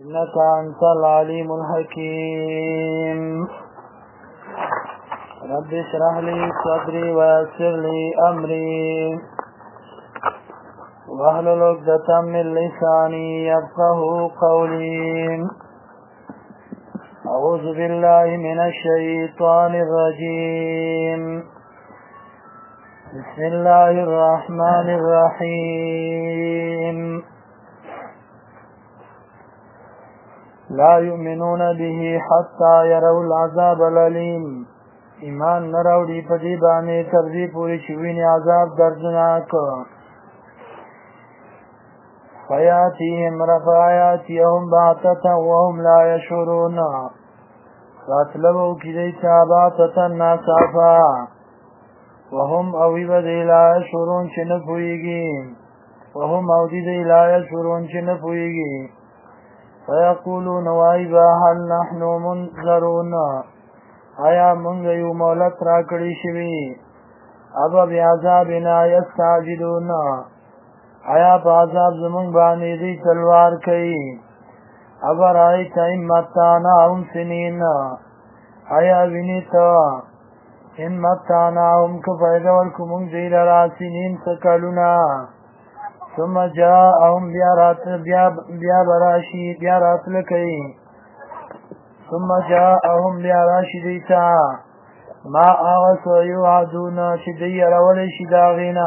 إنك أنت العليم الحكيم رب اشرح لي صدري ويسر لي أمري واحلل عقدة من لساني يفقه قولي أعوذ بالله من الشيطان الرجيم بسم الله الرحمن الرحيم لا يؤمنون به حتى يروا العذاب الأليم ایمان نراوڑی پدی بانے تردی پوری شوین عذاب دردناک فیاتیهم رفایاتیهم باتتا وهم لا یشعرون فاطلبو کی دیتا باتتا ناسافا وهم اوی بدی لا یشعرون چه نپویگی وهم اوی دی لا یشعرون چه نپویگی فیقولون وایبا هل نحن منذرون آیا منگ یو مولت را کڑی شوی ابا بیعذابنا یستعجلون آیا پا عذاب زمانگ بانی دی تلوار کئی ابا رائیتا ان متانا ام سنین آیا وینیتا ان متانا ام کفیده والکمونگ دیل را سنین سکلونا ثم جاءهم بیا راتل کئی ثم جاءهم بیا راشدیتا ما آغسو یوعدون شدی رولی شداغینا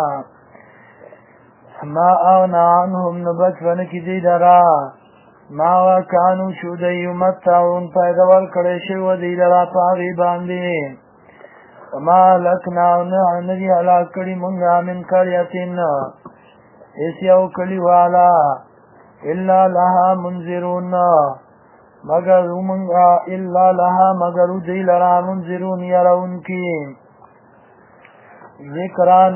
ما آغنا عنهم نبت ونکی دی درا ما وکانو شودی یمتعون پیدوال کڑیشی و دی لرا پاغی باندی وما لکنا ندی علا کڑی منگا من کریتن ایسی او کلی والا الا لها منذرون مگر منگا الا لها مگر دی لرا منذرون یرون کی ذکرہ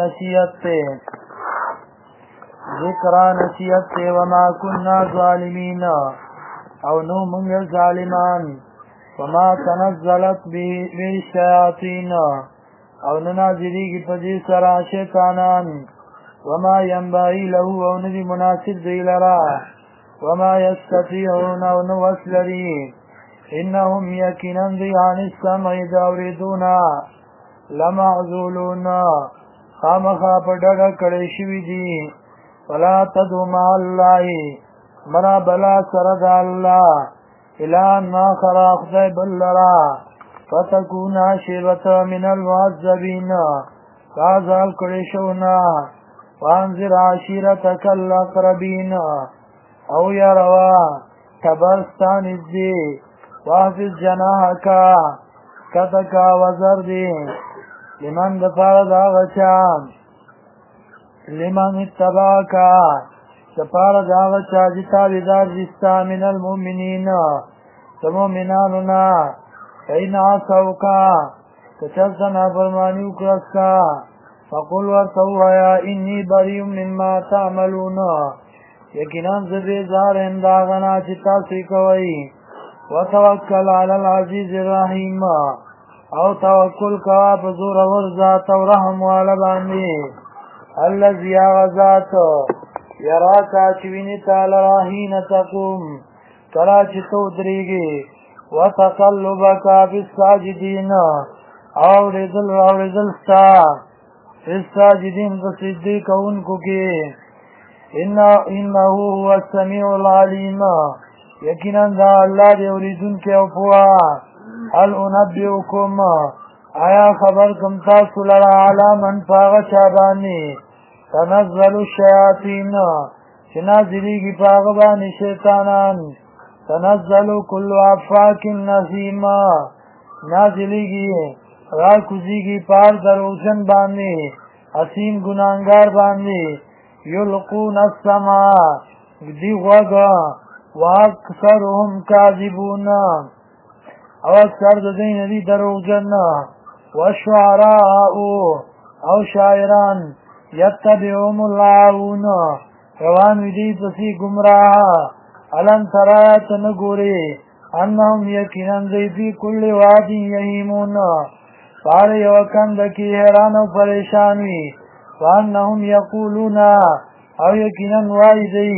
نصیحت تے وما کننا ظالمین او نو منگل ظالمان وما تنزلت به الشیاطین او ننازلی کی پدی سرا شیطانان وما ينبغي له او ندی مناسب دی لرا وما يستطيعون او نوسلری انهم یقینا دی عن السمع داوریدون لمعزولون خامخا پر ڈگا کڑی شوی دی ولا تدو مع اللہ مرا بلا سرد اللہ الان ما خراخ دی بلرا فتکونا شیبت من المعذبین کازال کڑی شونا وانذر عشیرتک الاقربین او یا روا تبرستان ازدی واحفظ جناحکا کتکا وزر دی لمن دفار داغچا لمن اتباکا دفار داغچا جتا بیدار جستا من المؤمنین تمومناننا این عصوکا تچلتنا فرمانیو کرسکا فقل ورطو یا انی بریو مما تعملون یقیناً زبیزار انداغنا چتا سیکوئی وتوکل علی العزیز الرحیم او توکل کوا بزور ورزات و رحم والا باندی اللذی آغازات یراکا چوینی تالا راہین تقوم کلا چتو دریگی وتقلبکا فی الساجدین او رزل ستا الساجدین تصدی کون کو کی انہو هو السمیع العلیم یقینا دا اللہ دے اوریدن کے افوا حل انبئکم آیا خبر کم تاسو لرا علا من پاغ چابانی تنزل الشیاطین چنازلی کی پاغ بانی شیطانان تنزل کل افاک نظیم نازلی کی راکوزی کی پار دروشن باندی حسین گناہگار باندی یلقون السماء دی غوگا واکثرهم کاذبون او اکثر دین دی دروغجن والشعراء او شاعران یتبعهم اللاعون روان دی پسی گمراہ علم ترایت نگوری انہم یقینا دی فی کل وادی یہیمون پارے وکند کی حیران و پریشانی وانہم یقولون او یقینا وائی دی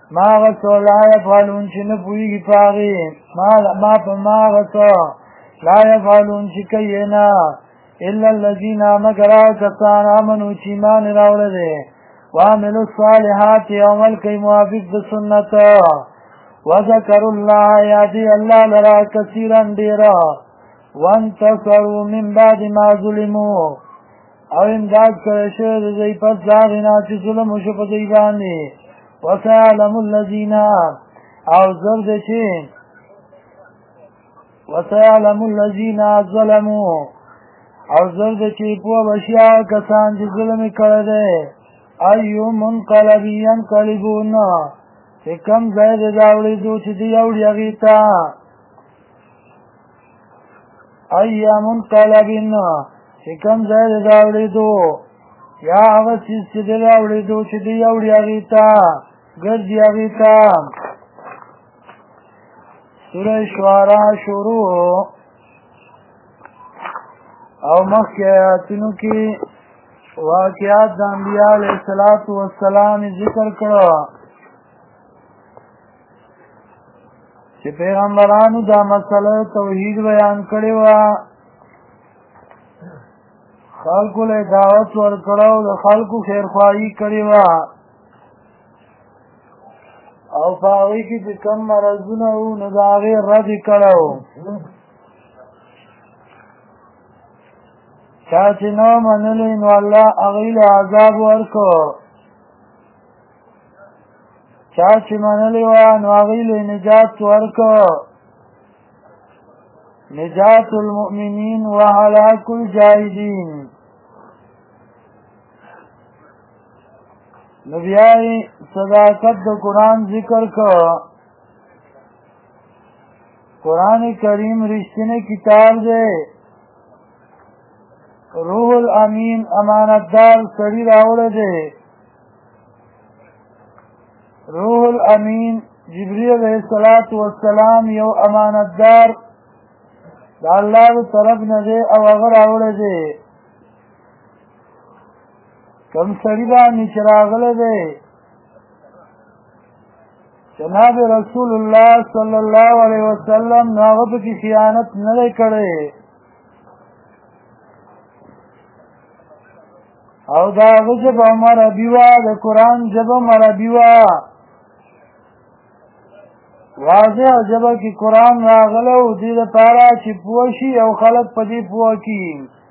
ما غسو لا يفعلون چې نه پوهېږي په هغې ما په ما غسو لا يفعلون چې کوي نه الا الذين مگر هغه کسان آمنو چې ایمان یې راوړی دی وعملوا الصالحات عمل کوي موافق د سنت وذكروا الله یادي الله لرا کثیرا ډېره وانتصروا من بعد ما ظلموا او امداد کړی شوی د دوی پس د هغې نه چې ظلم وشو په دوی باندې وسيعلم الذين او زر دی چې وسيعلم الذين ظلموا او زر دی چې پوه بشي هغه کسان چې ظلم یې کړی دی ایو منقلب ینقلبون چې کوم ځای دی د اورېدو چې دوی اوړي هغې ته ایا منقلب چې کوم ځای دی د اورېدو یا هغه څیز چې دی د اورېدو چې دوی اوړي هغې ته ګرځي هغې ته سوره شعراء شروع او مخکې آیاتونو کې واقعات د انبیاء علیه السلام ذکر کړه چې پیغمبرانو دا مسله توحید بیان کړې وه خلکو له دعوت ورکړه او د خلکو خیرخواهي کړې وه او په هغې کې چې کوم مرضونه وو نو د هغې رد یې کړی و چا چې نه منلی نو الله هغوی له عذاب ورکړ چا چې منلی وه نو هغوی له نجات ورکړ نجات المؤمنین و هلاک الجاهدین نو بیا یې صداقت د قرآن ذکر کړ قرآن کریم رښتینی کتاب دی روح الامین امانتدار سړي راوړی دی روح الامین جبریل علیه السلام یو امانتدار د الله د طرف نه دی او هغه راوړی دی کوم سړي باندې چې راغلی دی جناب رسول الله صلی الله علیه وسلم نو هغه پکې خیانت نه دی کړی او د هغه ژبه هم عربي وه د قرآن ژبه هم عربي وه واضح ژبه کې قرآن راغلی و دې دپاره چې پوه شي او خلک په دې پوه کړي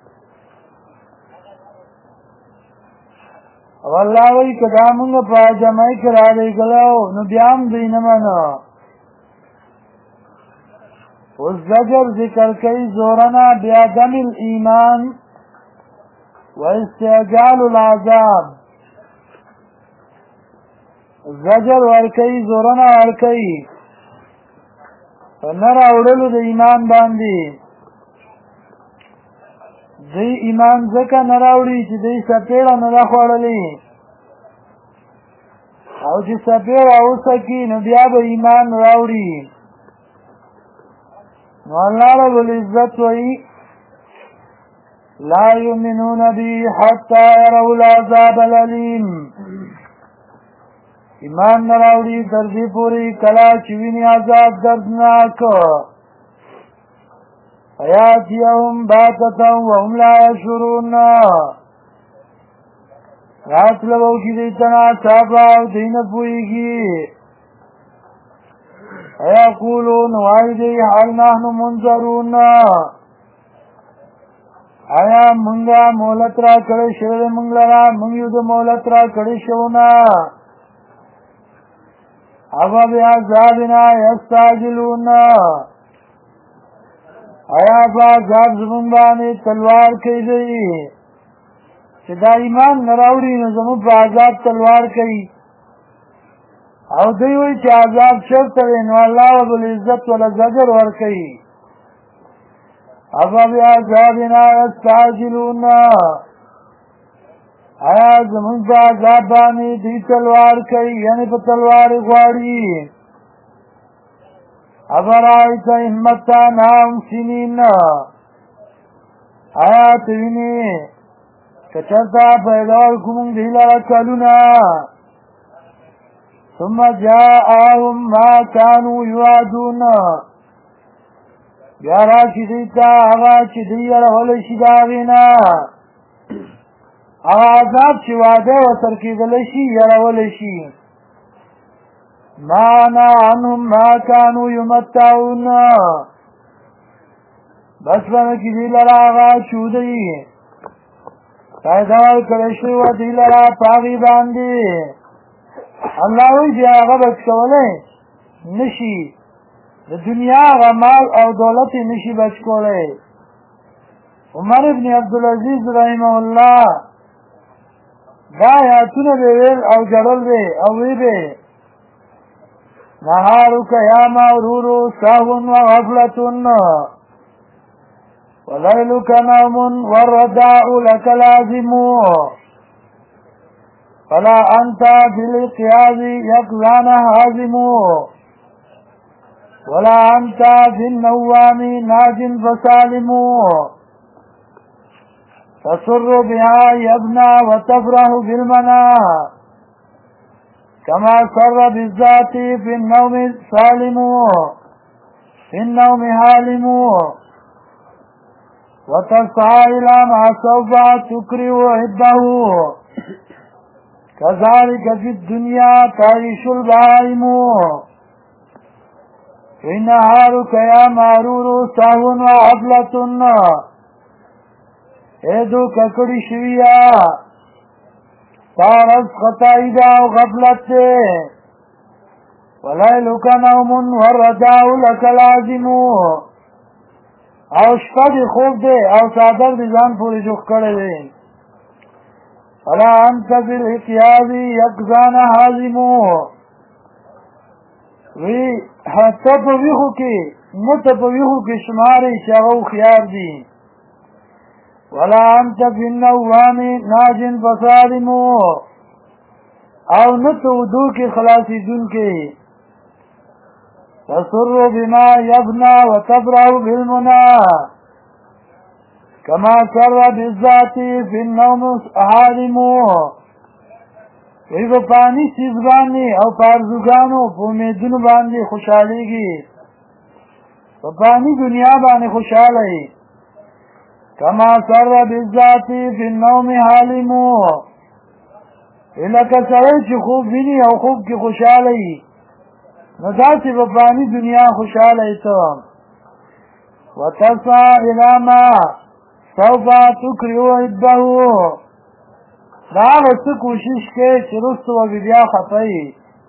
او الله وایي که دا مونږ په عجمۍ کې رالېږلی نو بیا هم دوی نه منه اوس زجر ذکر کوي زورنا بعدم الایمان و استعجال العذاب زجر ورکوي زورنا ورکوي په نه راوړلو د ایمان باندې دوی ایمان ځکه نه راوړي چې دوی څپېړه نه ده خوړلې او چې څپېړه وڅکي نو بیا به ایمان راوړي نو الله رب العزت وایي لا یؤمنون بی حتی یروا العذاب الالیم ایمان نه راوړي تر دې پورې کله چې ویني عذاب دردناک فیاتیهم بغتة وهم لا یشعرون راتله به وکړي دوی ته ناڅاپه او دوی نه پوهېږي ویقولون وایي دوی هل نحن منظرون آیا مونږه مهلت را کړی شوی دی مونږ لره مونږ یو د مهلت را کړی شوو نه افا بعذابنا یستعجلون آیا په عذاب زمونږ باندې تلوار کوي دوی چې دا ایمان نه راوړي نو زمونږ په عذاب تلوار کوي او دوی وایي چې عذاب چېرته دی نو الله رب العزت وله زجر ورکوي افا بعذابنا یستعجلون آیا زمونږ په عذاب باندې دوی تلوار کوي یعنې په تلوار یې غواړي افرأیت ان متعناهم سنین آیا ته وینې که چېرته پیدا ورکړو موږ دوی لره کلونه ثم جاءهم ما كانوا يوعدون بیا راشي دیتا هغه چې دوی یرغلی شي د هغې نه هغه عذاب چې وعده ورسره کېدلی شي یرغلی شي ما نه عنهم ما كانوا یمتعون بس بنه کې دوی لره هغه چودی فایده ورکړی شوې وه دوی لره په هغې باندې الله وایي چې هغه به کولی نه شي د دنیا غمال او دولت نشي بچ کولی عمر ابن عبدالعزیز رحمه الله دا آیاتونه به ویل او جړل به او وی به نهارک یا مغرور سهو وغفلة ولیلک نوم والرداء لك لازم فلا انت بالاقیاض یقظان هازم ولا أنت بالنوام ناج فسالم تسر بها يبنى وتفرح بالمنى كما سر بالذات في النوم سالم في النوم هالم وتسعى إلى ما سوف تكره عده كذلك في الدنيا تعيش البهائم نهارك يا مارور سهو وغفلة ایدو ککڑی شویا تارس خطائی دا و غفلت دے ولیلک نوم والرجاء لک لازم او شپا دی خوب دے او صادر دی ځان پوری جوخ کرے دے فلا انت بالاقیاض یقظان حازم وی حتی پا ویخو کی متا پا ویخو کی شماری شاغو خیار دی ولا انت بالنوام ناج فسالم او نتو دو کی خلاصی دن کی تسر بما یبنا وتبرع بالمنا كما سر بالذات في النوم حالم وی با پانی سیز باندی او پارزوگانو پو میدون باندی خوشحالی گی با پانی دنیا باندی خوشحالی کما سر بالذاتی فی النوم حالمو لکه سره چې خوب بینی او خوب کی خوشحالی نو داسی با پانی دنیا خوشحالی تو وتسعى الى ما سوف تکریو عدهو دا غصه کوشش کې چې رستو و بیا خطایی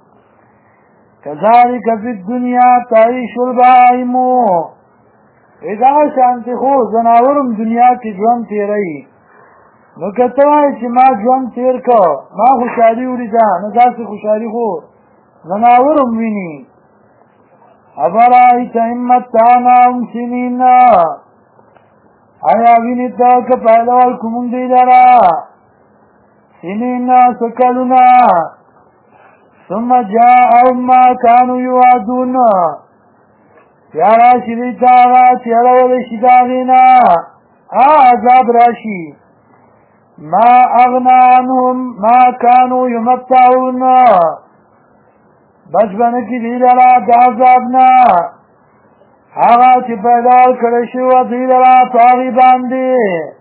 کذالک فی الدنیا تعیش البهائم دا شانتی خو زناورم دنیا کې ژوند تیری نو که ته وایې چې ما ژوند تیر که ما خوشحالي ولیده نو داسې خوشحالي خو زناورم ویني افرایت ان متعناهم سنین آیا ویني ته که پیدا ورکړو موږ دوی لره سنین سکلنا ثم جاءهم ما كانوا يوعدون یا راشی دیتا آغا چیرول شداغینا عذاب راشی ما اغنا عنهم ما كانوا يمتعون بچبنکی دیلرا دا عذابنا آغا چی پیدال کرشو دیلرا پاغی باندی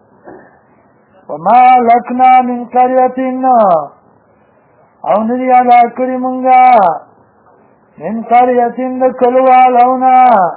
وما لکنا من قریتن او ندی علا کری منگا من قریتن دکلوالونا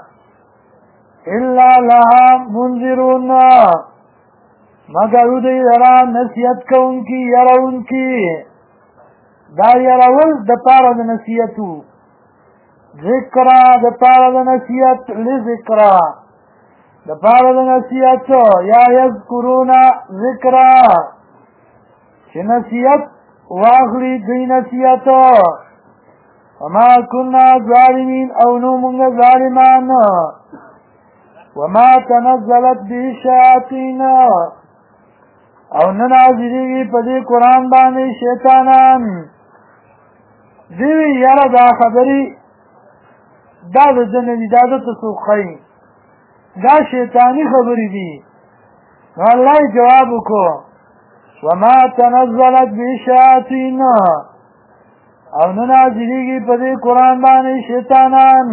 الا لها منذرون مگر دی لرا نصیحت کون کی یرون کی دا یرول دپارا دا نصیحتو ذکرہ دپارا دا نصیحت لذکرہ دپارا دا نصیحت یا یذکرون ذکرہ چه نصیحت واغلی دی نصیحت وما كنا ظالمين او نومنگ ظالمان وما تنزلت به الشياطين او ننازلیگی پدی قرآن بانی شیطانان دیوی یارا دا خبری دا دا جنگی دا دا تسوخی دا شیطانی خبری دی نو اللہ جوابو کو وما تنزلت به الشياطين او ننازلیږي په دې قرآن باندې شیطانان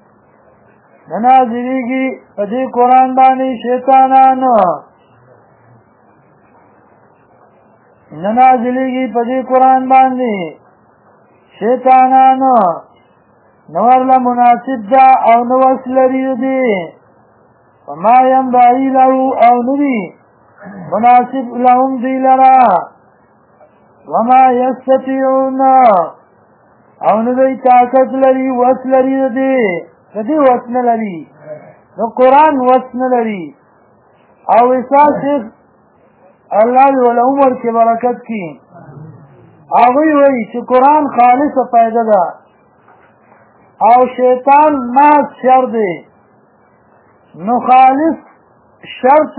ننازلیږي په دې قرآن باندې شیطانان ننازلیږي په دې قرآن باندې شیطانان نورله مناسب ده او نو وس لري دي وما ينبغي له او ندي مناسب لهم دی لرا وما يستطيعون او ندی طاقت لري وس لري دي کدی وس نه لري نو قرآن وس نه لري او اساس الله ولا عمر کې برکت کی هغه وی چې قرآن خالص فائدہ ده او شیطان ما شر دی نو خالص شرط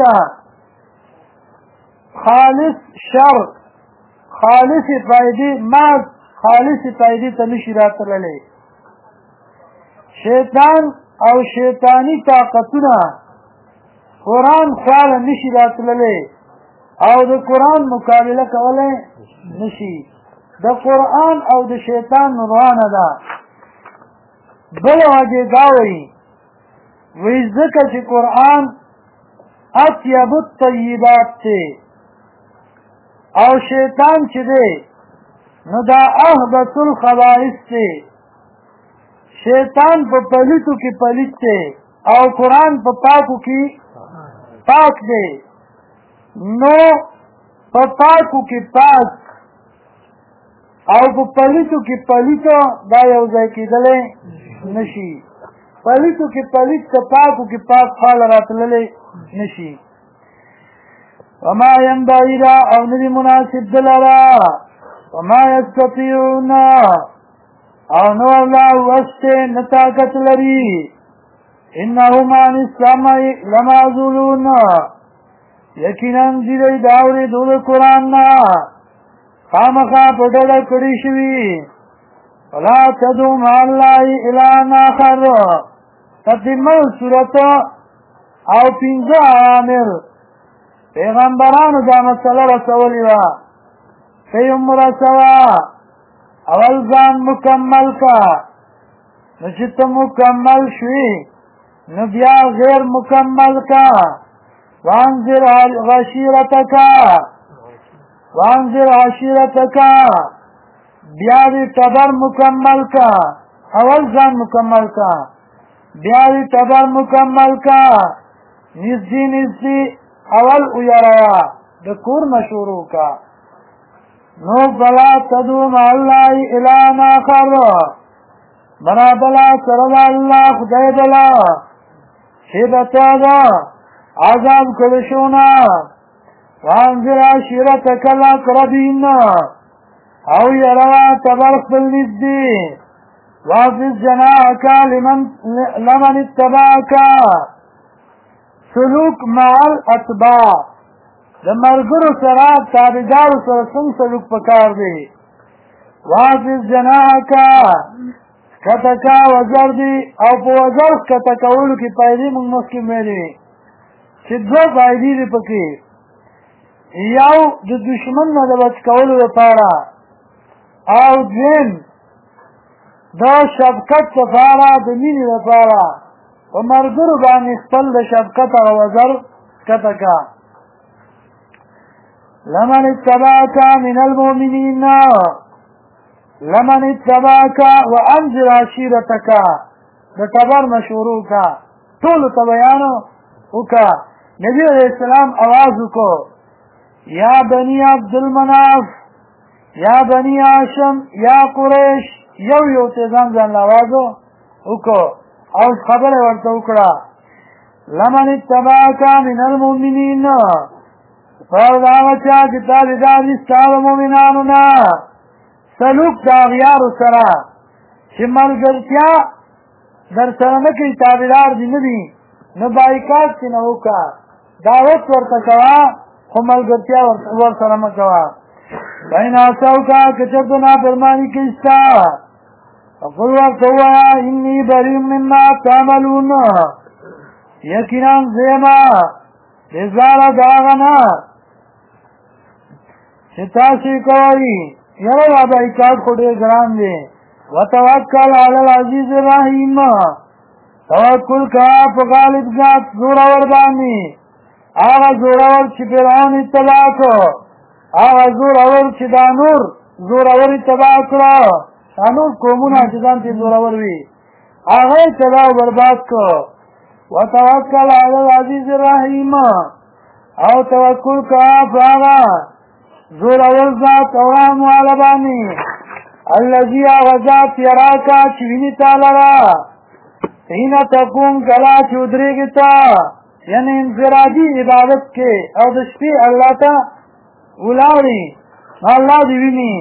خالص شر خالص فائدې ما خالص فائدې ته نشي راتللی شیطان او شیطانی طاقتونه قرآن خواله نشي راتللی او د قرآن مقابله کولی نشي د قرآن او د شیطان روانه ده بل وجه دا وی ځکه چې قرآن اطیب الطیبات دی او شیطان چې دی نو دا اهبط الخبائث دی شیطان په پلیتو کې پلیت دی او قرآن په پاکو کې پاک دی نو په پاکو کې پاک او په پلیتو کې پلیتو دا یو ځای کېدلی نشي پلیتو کې پلیت ته پاکو کې پاک خال راتللی نشي وما ينبغي له او ندي مناسب دلرا وما يستطيعون او نو الله وسته نطاقت لري انهم عن السمع لمعزولون یقینا دې داوري دول قرآن نا خامخا پډړه کړی شوی ولا تدعو مع الله الها آخر تتمه صورت او پنځه عامر پیغمبرانو دا مسله رسولې وه سیم رسوه اول ځان مکمل کا نو چې ته مکمل شوي نو بیا غیر مکمل کا وانذر عشیرتک بیا دې تبر مکمل کا اول ځان مکمل کا بیا دې تبر مکمل کا نزدې اول اویارا د کور مشورو کا نو بلا تدعو مع الله الها آخر بنا بلا سرد الله خدای بلا شیبتا دا عذاب کلشونا وانذر عشیرتک الاقربین او یروا تبرخ بالنزدی واخفض جناحك لمن اتبعك سلوک مع الاتباع د مرګرو سره تابعدارو سره څنګه سلوک پکار دی واخفض جناحك کتکا وزر دی او په وزر کتکولو کې پیدې موږ مخکې ویلې چې دوه فایدې دي پکې یو د دشمن نه د بچ کولو لپاره او دویم دا شفقت لپاره د مینې لپاره په مرګرو باندې خپل د شفقت او وزر کتکا لمن اتبعك من المؤمنين لمن اتبعك وانذر عشيرتك د تبر مشورو کا ټول ته بیان وکا نبی علیہ السلام आवाज وکړو یا بنی عبد المناف یا بنی هاشم یا قریش یو ته ځان आवाज وکړو او خبره ورته وکړه لمن اتبعك من المؤمنين فردا وچا چې تابعداري ستاسو مؤمنانو نه سلوک دا غیارو سره چې ملګرتیا در سره نه کوي تابعدار دي نه دي نو بایکاټ چې نه وکړه دعوت ورته کوه خو ملګرتیا ور سره مه کوه بین اسوکا که چېرته نافرماني کوي ستا فقل ورته ووایه اني بری مما تعملون یقینا زیما بېزاره د هغه نه چې تاسې کوئ یره دا بایکاټ خو ډېر ګران دی وتوکل علی العزیز الرحیم توکل کا په غالب ذات زورور باندې هغه زورور چې فرعون اتباع کړ هغه زورور چې دا نور زورور اتباع کړ دا نور قومونه چې ځان ته زورور وي هغه اتباع برباد کړ وتوکل علی العزیز الرحیم او توکل کا په هغه زورور ذات او رحم والا باندې الذي غزات يراکا چې ویني تعالی را حين تقوم کلا چې ودرېږي تا یعنی انفرادي عبادت کې او د شپې الله ته ولاړې الله دې ویني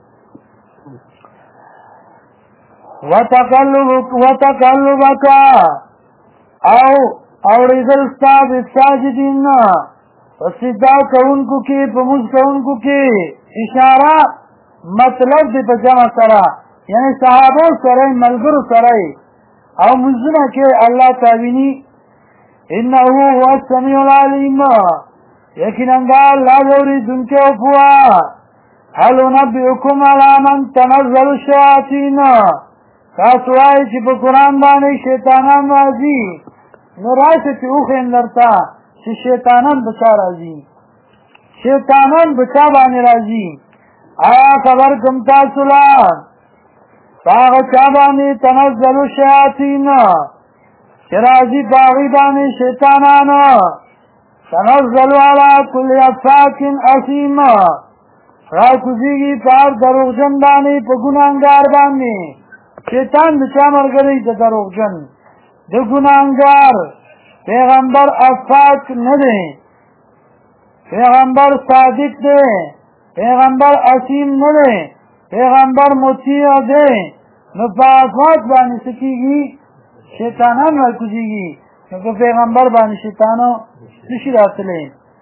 وتقلبك او اورېدل ستا د ساجدین سجدا کوونکو کې په موږ کوونکو کې اشاره مطلب دی په جمع سره یعنی صحابه سره ملګرو سره او مزونه کې الله تعالی انه هو السميع العليم یقینا الله لوري دونکو پوا هل نبئكم على من تنزل الشياطين تاسو وايي چې په قران باندې شیطانان راځي نو راځي چې اوخه لرتا چې شیطانان بچا راځي شیطانان بچا باندې راځي آیا خبر کم تاسو لا هغه چا باندې تنزل الشیاطین چې راځي باغی باندې شیطانان تنزل علی کل افاک اثیم راکوزیږي پار دروغجن باندې په ګناهګار باندې شیطان د چا مرګري د دروغجن د ګناهګار پیغمبر افاک نه دی پیغمبر صادق دی پیغمبر اثیم نه دی پیغمبر مطیع دی نو په افاک باندې سکیږي شیطانان راکوزیږي نو په پیغمبر باندې شیطانو نشي راتلی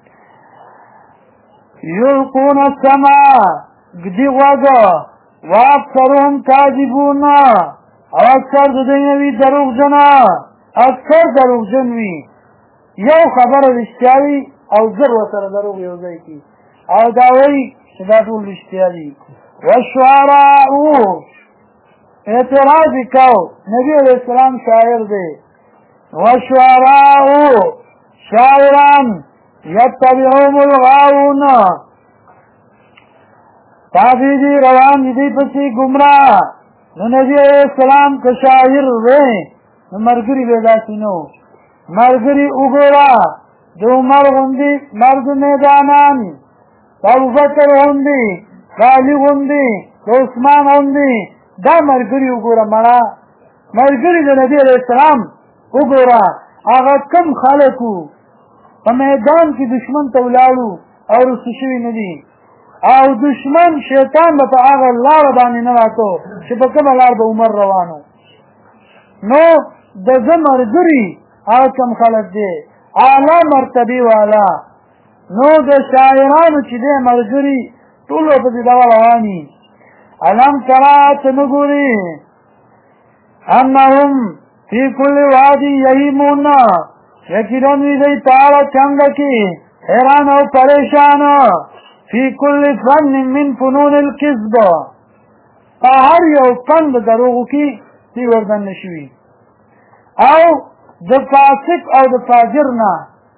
یلقون السماء گدی غوغا واکثرهم کاذبون او اکثر د دې وی دروغ جنا اکثر دروغ جنوي یو خبره رښتیا وي او زر وسره دروغ یو ځای کی او دا وی چې دا ټول رښتیا دي والشعراء اعتراض وکاو نبی علیہ السلام شاعر دی والشعراء شاعران یتبعهم الغاوون تابعی روان دی پسی گمراہ نو نبی علیہ السلام که شاعر دی نو مرگری بیداسی نو مرگری اگورا دو عمر غندی مرد میدانان ابو بکر غندی علی غندی عثمان غندی دا مرگری اگورا مڑا مرگری دی نبی علیہ السلام اگورا آغا کم خالقو په میدان کې دشمن ته ولاړو او رسو شوي نه دي او دشمن شیطان به په هغه لاره باندې نه راتو چې په کومه لار به عمر روانو نو د ده ملګري هغه کم خلک دی اعلی مرتبې والا نو د شاعرانو چې دی ملګري ټول ورپسې دغه رواني الم ترى ته نه ګورې انهم فی کل وادي یهیمون یقینا وی دی پاړه څنګه کې حیران او پریشان فی کل فن من فنون الكذب هر یو فن د دروغو کې تی وردن نشوي او د فاسق او د فاجر نه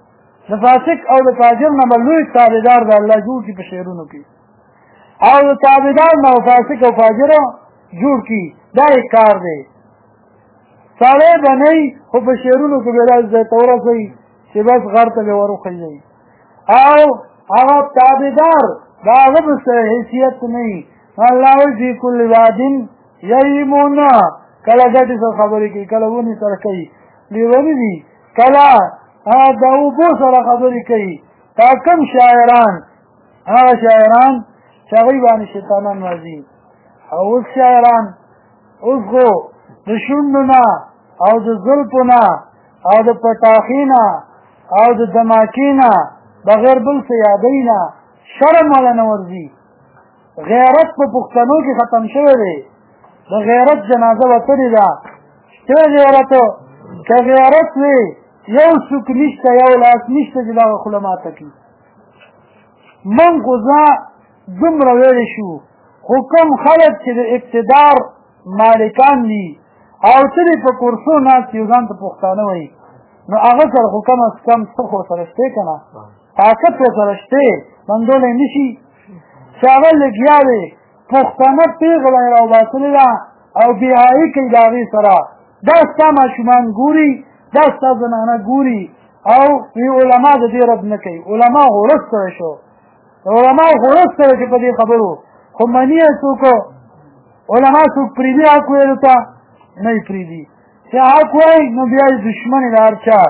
بلوی تابعدار د الله جوړ کی په شعرونو کې او د تابعدار نه فاسق او فاجر جوړ کی دا کار دی ساړی به نه وي خو په شعرونو کې به راځي تورسوي چې بس غر ته به وروخیږي او هغه تابعدار د هغه په حیثیت نه وي الله وایي فی کل واد یهیمون کله ګټې سره خبرې کوي کله ونې سره کوي لیوني دي کله د اوبو سره خبرې کوي دا کم شاعران هغه شاعران چې هغوی باندې شیطانان راځي او اوس شاعران اوس خو د شونډو نه او د زلفو نه او د پټاخي نه او د دماکي نه بغیر بل څه یادوي نه شرم والا نه ورځي غیرت په پښتنو کې ختم شوی دی د غیرت جنازه وتلې ده چې غیرت که غیرت وي یو څوک نشته یو لاس نشته چې دغه خوله ماته کړي موږ خو دومره ویلی شو خو کوم خلک چې د اقتدار مالکان دي او تلې په کورسو ناست یو ځان ته پښتانه وایي نو هغه سره خو کم از کم څه خو سره شته که نه طاقت خو سره شته بندولی نه شي چې هغه لګیا دی پښتانه پېغله یې راوباسلې ده او بېحایي کوي د هغې سره دا ستا ماشومان ګوري دا ستا زنانه ګوري او وی علما د دې رد نه کوي علما غورځ سره شو علما غورځ سره چې په دې خبرو خو مني یې څوک علما څوک پرېږدي حق ویلو ته نه یې پرېږدي چې حق وایي نو بیا یې دشمن یې د هر چا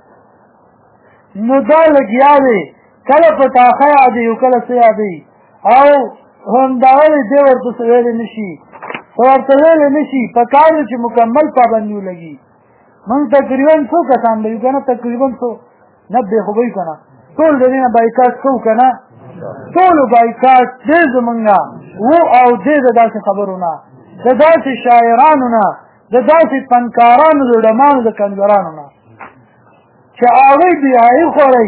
نو دا لګیا دی کله په ټاښه یادوي او کله څه یادوي او همدغه دی دی ورته څه ویلی نه شي څه ورته ویلی نه شي په کار دی چې مکمل پابندي ولګي موږ تقریبا څو کسان به یو که نه تقریبا څو 90 خو به یو که نه ټول د دې نه بایکاټ کوو که نه ټولو بایکاټ دی زمونږ نه و او دی د داسې خبرو نه د داسې شاعرانو نه د داسې فنکارانو د ډمانو د کنځرانو نه چې هغوی بېحایي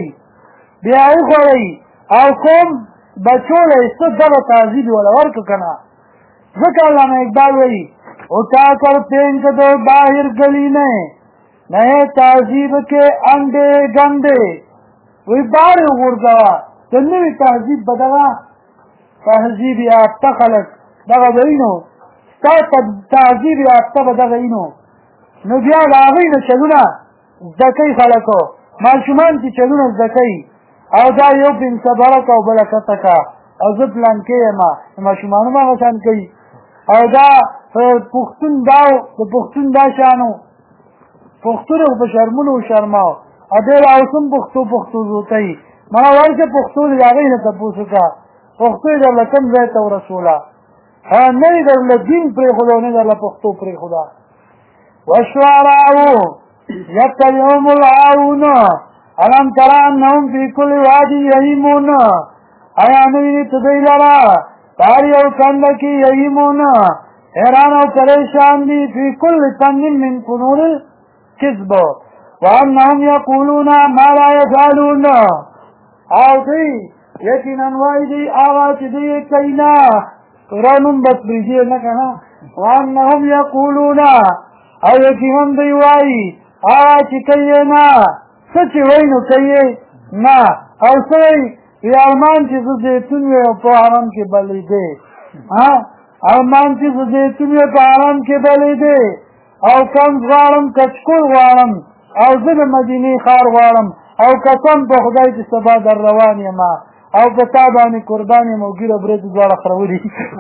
خوړی او کوم بچو له یې څه دغه تعذیب یې وله ورکړه که نه ځکه علامه اقبال وایي اٹھا کر پینک دو باہر گلی میں نئے تہذیب کے انڈے گنڈے وہی باہر غورځوه د نوي تهذیب به دغه تهذیب یافته خلک دغه به وي نو ستا تهذیب یافته به دغه وي نو بیا د هغوی نه چلونه زده کوي خلکو ماشومان چې چلونه زده کوي او دا یو پنسه بړک او بله کته که او زه پلانکې یم ماشومان هم هغه شان کوي او دا پښتون د پښتون دا شانو پښتون خو په شرمونو شرماو او دی اوس هم پښتو زوتوي ما ورشه پښتو د هغې نه تپوس وکړه پښتو یې درله کوم ځای ته ورسوله نه یې درله دین پرېښوده او نه یې درله پښتو پرېښوده والشعراء یتبعهم الغاوون الم تر انهم فی کل وادی یهیمون آیا نه وینې ته دوی لره په هر یو کنده کې یهیمون حیران او پریشان دي فی کل فن من فنون الکذب وانهم یقولون ما لا یفعلون او دوی یقینا وایي دوی هغه چې دوی یې کوي نه قرآن هم بس پرېږدي نه که نه وانهم یقولون او یقینا دوی وایي هغه چې کوي یې نه څه چې وایي نو کوي یې نه او څه وایي ارمان چې زه زیتون وی او په حرم کې بلېدې ارمان چې زه زیتون وی په حرم کې بلېدې او کنز غواړم کچکول غواړم او زه د مدینې ښار غواړم او قسم په خدای چې سبا در روان یم او په تا باندې قربان یم او ګیره برېت مې دواړه خرولي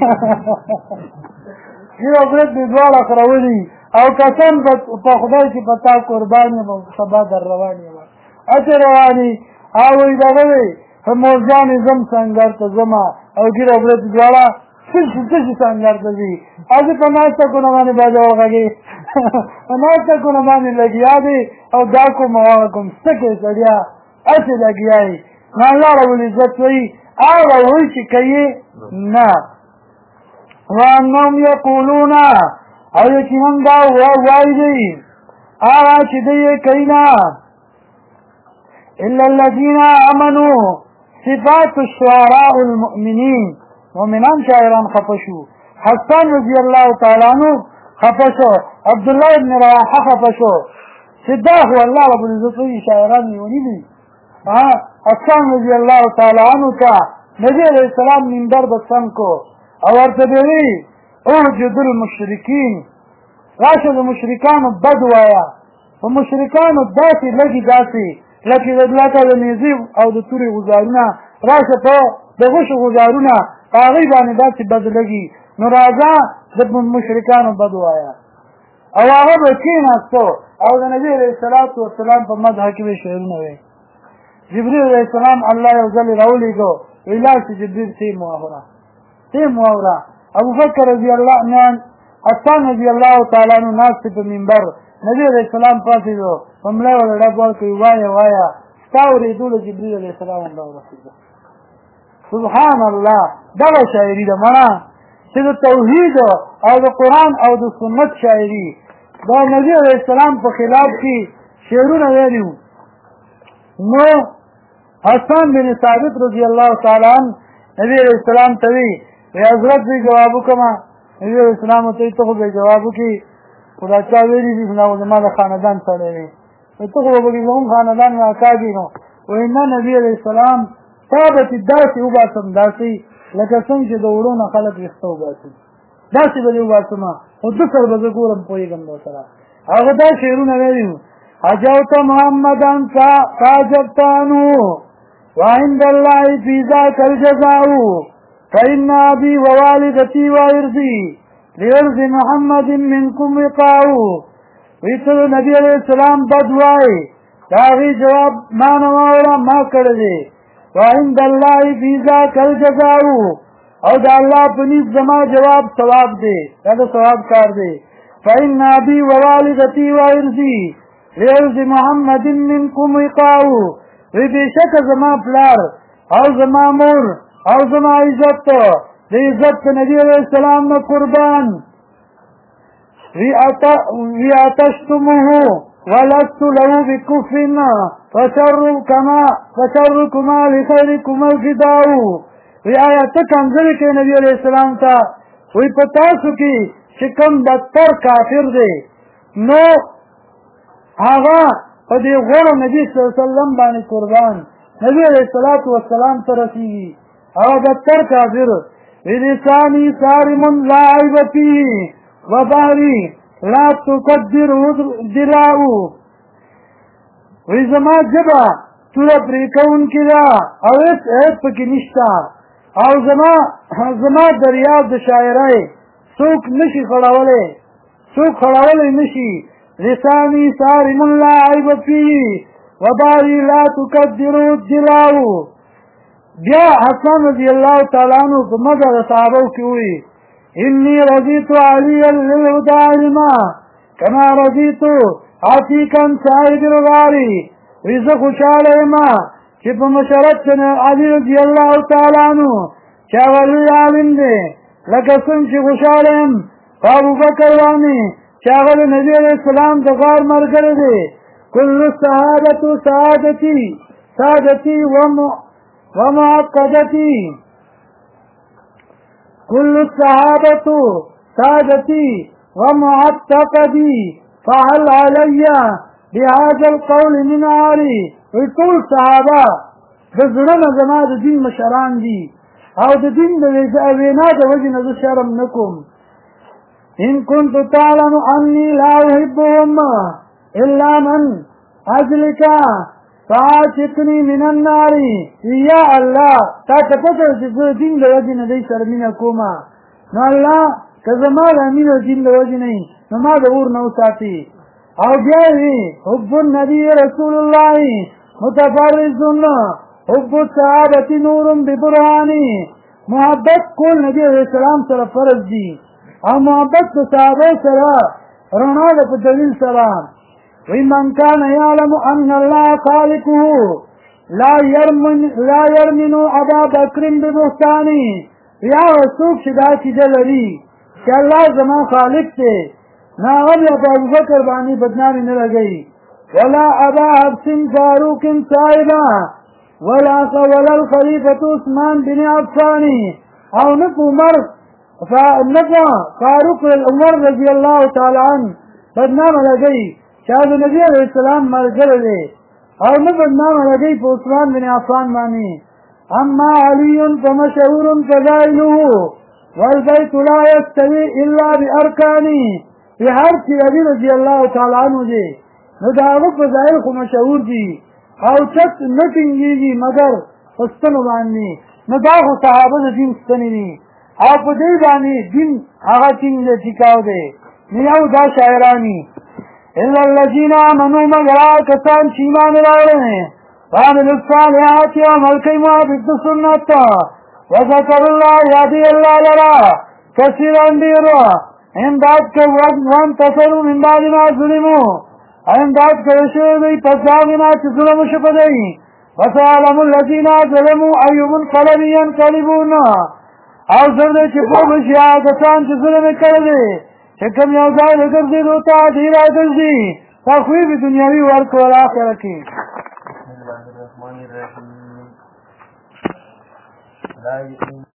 ګیره برېت مې دواړه خرولي او قسم په خدای چې په تا قربان یم او سبا در روان یم هسې روانې او وایي دغه دی مورجانې ځم سنګر ته ځمه او ګیره برېت دواړه څه شي سنګر ته ځي هسې په ناسته کونه باندې باجه وغږې په ناسته کونه باندې لګیا دی او دا کوم او هغه کوم څه کوې سړیا هسې لګیا یې نو الله ربالعزت وایي هغه وایي چې کوي نه وانهم یقولون او یقینا دا وایي دی هغه چې دوی یې کوي نه الا الذین آمنوا صفات الشعراء المؤمنین مؤمنان شاعران خفه شو حسان رضی الله تعالی عنہ خفه شو عبدالله ابن رواحه خفه شو چې دا خو الله رب العزت وایي شاعران نیوني دي حسان رضی الله تعالی عنہ ته نبی علیہ السلام منبر به سم کو او ورته به وي اعجد المشرکین راشه د مشرکانو بد وایه په مشرکانو داسې لږي داسې لکه د نیزې او د تورې غوزارونه راشه په د غوښو غوزارونه په هغوی باندې داسې بد لګي نو راځه د مشرکانو بد وایه او هغه به کېناستو او د نبي علیه الصلاة والسلام په مدحه کې به شعرونه وی جبریل علیه السلام الله یو ځل یې راولېږو وی لاړ چې جبریل ته واوره ابوبکر رضی الله عنه حسان رضی الله تعالی عنہ ناست په منبر نبی علیہ السلام پاسېدو په ملا یې ورته ډب ورکړي وایه ستا اورېدلو جبریل علیه السلام هم راورسېده سبحان الله دغه شاعري ده مړه چې د توحید او د قرآن او د سنت شاعري دا نبی علیه السلام په خلاف کې شعرونه ویلي نو حسان بن ثابت رضی الله تعالی عنه نبی علیه السلام ته وی حضرت به جواب وکړه نبی علیه السلام ته ته خو به جواب وکړي خو دا چا ویلي دي چې دا زما د خاندان سړی دی ته خو به زموږ خاندان نه اکا دي نو وایي نه نبي علیه السلام تا به چې داسې وباسم داسې لکه څنګه چې د وړو نه خلک ویښته وباسي داسې به دې وباسم خو ده سره به زه ګورم پوهېږم دا سره هغه دا شعرونه ویلي وو حجوت محمدا فاجبتانو وعند الله في ذاك الجزاء فإن أبي ووالدتي وعرضي لعرض محمد منكم وقاء ویتل نبی علیہ السلام بدوائی داغی جواب ما نواورا ما کردے وعند اللہ فی ذاک الجزاء او دا اللہ پنیز زما جواب ثواب دے دا ثواب کار دے فإن أبي ووالدتي وعرضي لعرض محمد منكم وقاء وی بیشک زما پلار او زما مور او زما عزت د عزت نبی علیہ السلام نه قربان وی اتشتموه ولست له بكف فشركما لخيركم الفداء وی آیت کنځل کې نبی علیہ السلام ته وی پتاسو کې چې کوم بدتر کافر دی نو هغه په دې غوړو نبی صلی الله علیه وسلم باندې قربان نبی علیہ الصلوۃ والسلام ته رسیږي او بدتر کافر لسانی صارم لا عیب فیه وبحری لا تقدره دراء وی زما جبا توره پرې کوونکې ده او هېڅ عیب پکې نشته او زما دریاب د شاعرۍ څوک نشي خړولی نشي لسانی صارم لا عیب فیه وبحری لا تقدره دراء بیا حسن رضی اللہ تعالیٰ عنہ په مدح د صحابو کې وی انی رضیت علیا للهدى علما کما رضیت عتیقا صاحب الغاری وی زه خوشحاله یم چې په مشرت علی رضی اللہ تعالیٰ عنہ چې هغه لوی عالم دی لکه څنګه چې خوشحاله یم په ابوبکر باندې چې هغه د نبي علیه السلام د غار ملګری دی کل الصحابة سادتي ومعقدتي كل الصحابة سادتي ومعتقدي فهل علي بهذا القول من عاري وكل صحابة بزرنا زما د دین مشران دي او د دین د وینا د وجنه ز شرم نکوم ان كنت تعلم اني لا احبهم الا من اجلك فاعتقني من النار یا الله تا ته پته چې دین د وجه نه دی سره مینه کومه نو الله که زما د مینه دین د وجه نه نو ما د اور نه وساتي او بیا وی حب النبي رسول الله متفرزن حب الصحابة نور ببرهاني محبت کول نبی علیہ السلام سره فرض دي او محبت د صحابه سره رڼا د په دلیل سره ومن كان يعلم أن الله خالقه لا يرمن أبا بكر ببهتانه يا وسوق شدا كده لري کہ اللہ زمان خالق تے نا غبی ابو بکر بانی بدنامی نہ لگئی ولا ابا حفص فاروق صاحبا ولا الخليفة عثمان بن عفان او نفو عمر فاروق العمر رضی اللہ تعالی عنہ بدنام لگئی شاید نبی علیہ السلام مرگر دے اور نہ بدنام لگئی پہ عثمان بن عفان مانی اما علی فمشہور فضائلہ والبیت لا یستوی الا بارکانی یہ ہر چیز علی رضی اللہ تعالی عنہ دے نداغو فضائل کو مشہور دی او چت نٹنگی دی مگر فستن بانی نداغو صحابہ دین ستنی دی او پا دی بانی دین آغا چنگ دے ٹکاو دے نیاو دا شاعرانی الا الذین آمنوا مگر کسان چیمان راوڑے ہیں وعمل الصالحات وعمل کئی موافق سنت وذکر اللہ یادی اللہ لرا کثیرا دیرا امداد کے وان تصروا من بعد ما ظلموا امداد کے شعبی پساغنا چی ظلم شپدئی وسعلم الذین ظلموا ایوم القلب ینقلبون او زردے چی خوبشی آگسان چی ظلم کردے چکم یوزائی لگر دی دوتا دیرہ در دی تخویب دنیاوی ورک والآخر کی بسم اللہ الرحمن الرحیم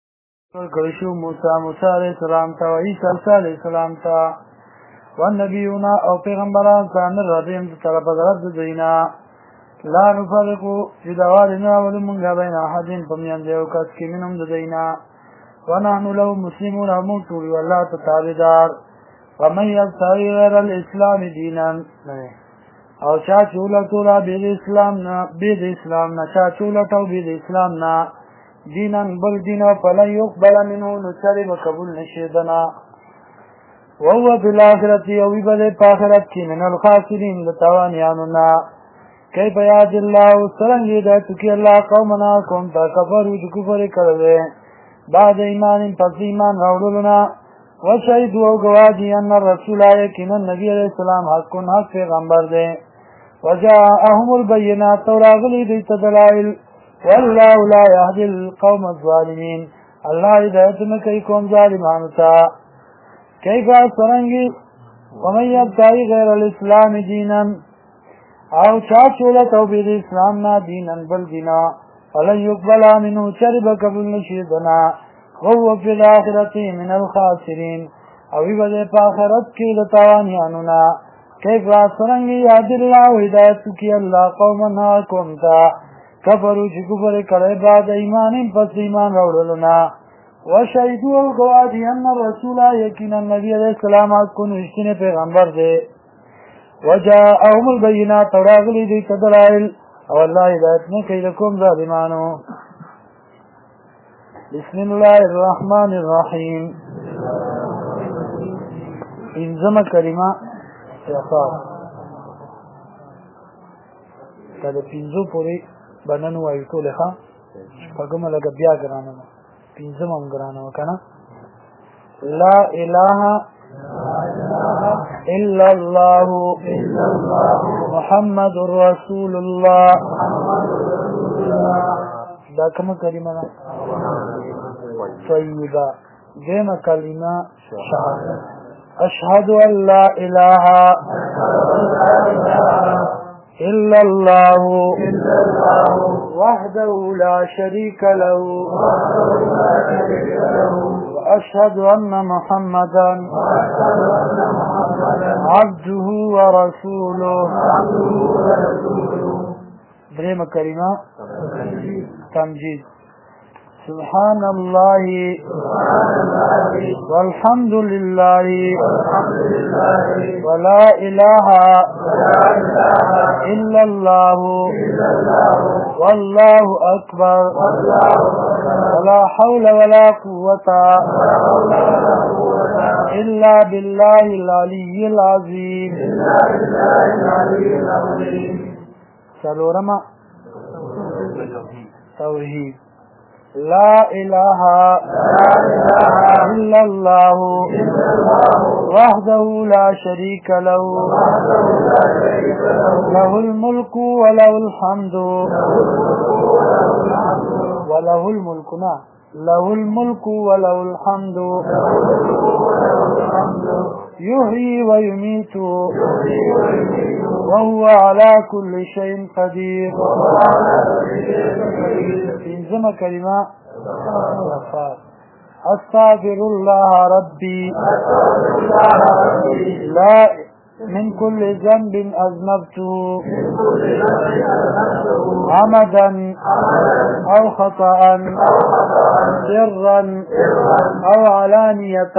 ورکړشو موسی علیہ السلام ته او عیسی علیہ السلام ته والنبیون او پیغمبران ځان رضیم طرف درد دینا لا نفرق جدوالنا ولمنگا بین احدین پمیان دیو کس کی منهم دینا ونحن له مسلمون اموتو والله تتابدار ومن یبتغی غیر الاسلام دینا او چا چولتولا بید اسلام نا چا چولتو بید اسلام نا دینا بل دینا فلن یقبل منه نچری بقبول نشیدنا وهو فی الاخرتی اوی بده پاخرت کی من الخاسرین لتوانیانونا کیف یاد اللہ سرنگی دہتو کی اللہ قومنا قوم تا کفرو جو کفر کردے بعد ایمان پس ایمان راولونا وشهدوا او گوادی ان الرسول یقینا نبی علیہ السلام حق پیغمبر دے وجاءهم البینات وراغلی دیت دلائل والله لا يهدي القوم الظالمين اللہ ہدایت میں کئی قوم ظالمان تا کیف سرنگی ومن یبتغی غیر الاسلام دینا او چاچولا توبید اسلام نا دینا بل دینا فلن یقبل منه چرب قبول نشیدنا وهو فی الاخرتی من الخاسرین اوی بده پا آخرت کی لتوانیانونا کیف سرنگی یاد اللہ ہدایت کی اللہ قومنا قومتا کفرو چی کفر کرے بعد ایمان پس ایمان روڑلنا وشهدوا الگوادی ان الرسول یقینا نبی علیہ السلام کن اشتن پیغمبر دے وجاءهم البینات وراغلی دیت دلائل او اللہ ہدایت میں کئی لکم ظالمانو بسم اللہ الرحمن الرحیم انزم کلمہ سیاصار کل پینزو پوری بننو آیتو لخوا شپگم لگا بیا گرانو پینزم هم گرانو کنا لا الہ الا اللہ محمد رسول اللہ دا کم کلمہ دا طیبہ دیم کلمہ شہادت اشہد ان لا الہ الا اللہ وحده لا شریک له واشهد ان محمدا عبده ورسوله دریم کلمہ تمجید سبحان اللہ والحمد للہ ولا الہ الا اللہ واللہ اکبر ولا حول ولا قوة الا باللہ العلی العظیم سلورما توحید لا الہ الا اللہ وحده لا شریک له له الملک وله الحمد وله الملک نا له الملک وله الحمد يحيي ويميت وهو على كل شيء قدير انزم كلمة استغفر الله ربي لا من كل ذنب أذنبته عمدا أو خطأ سرا أو علانية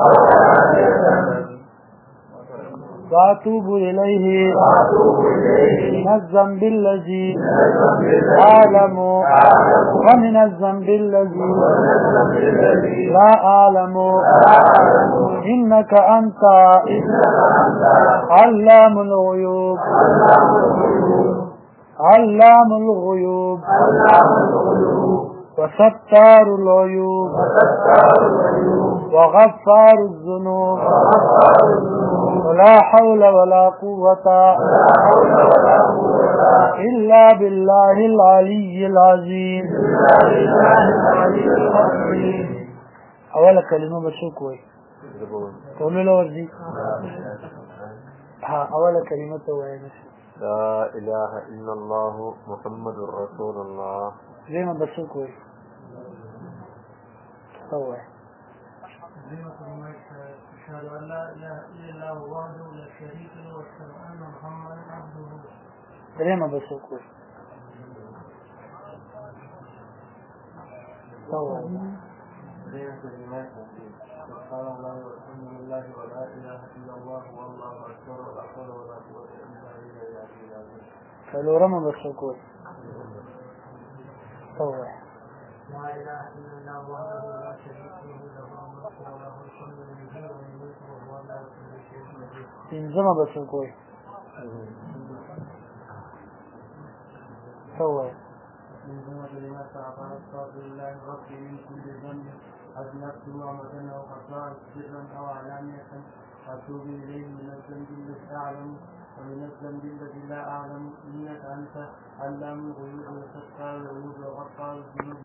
وأتوب إليه من الذنب الذي أعلم ومن الذنب الذي لا أعلم إنك أنت علام الغيوب علام الغيوب وستار العيوب وغفار الذنوب ولا حول ولا قوة إلا بالله العلي العظيم أولا كلمة بشوك وي قولوا له ورزي أولا كلمة وي لا إله إلا الله محمد رسول الله زي ما بشوك وي سوى أشهد أن لا إله إلا الله وحده لا شريك له وأشهد أن محمدا عبده. دريمة بسكوت سوى سبحان الله والحمد لله ولا إله إلا الله والله أكبر ولا حول ولا قوة إلا بالله العلي العظيم. فلورمة بسكوت سوى لا إله إلا الله وحده لا شريك له له الملك وله الحمد يحيي ويميت وهو على كل شيء قدير. تنزمة بسكوت سوى من ذنب لما تعبان استغفر الله ربي من كل ذنب أذنبت وعمدا أو خطأ سرا أو علانية أتوب إليه من الذنب الذي أعلم ومن الذنب الذي لا أعلم إنك أنت علام الغيوب وتسعى العيوب وغفار الذنوب.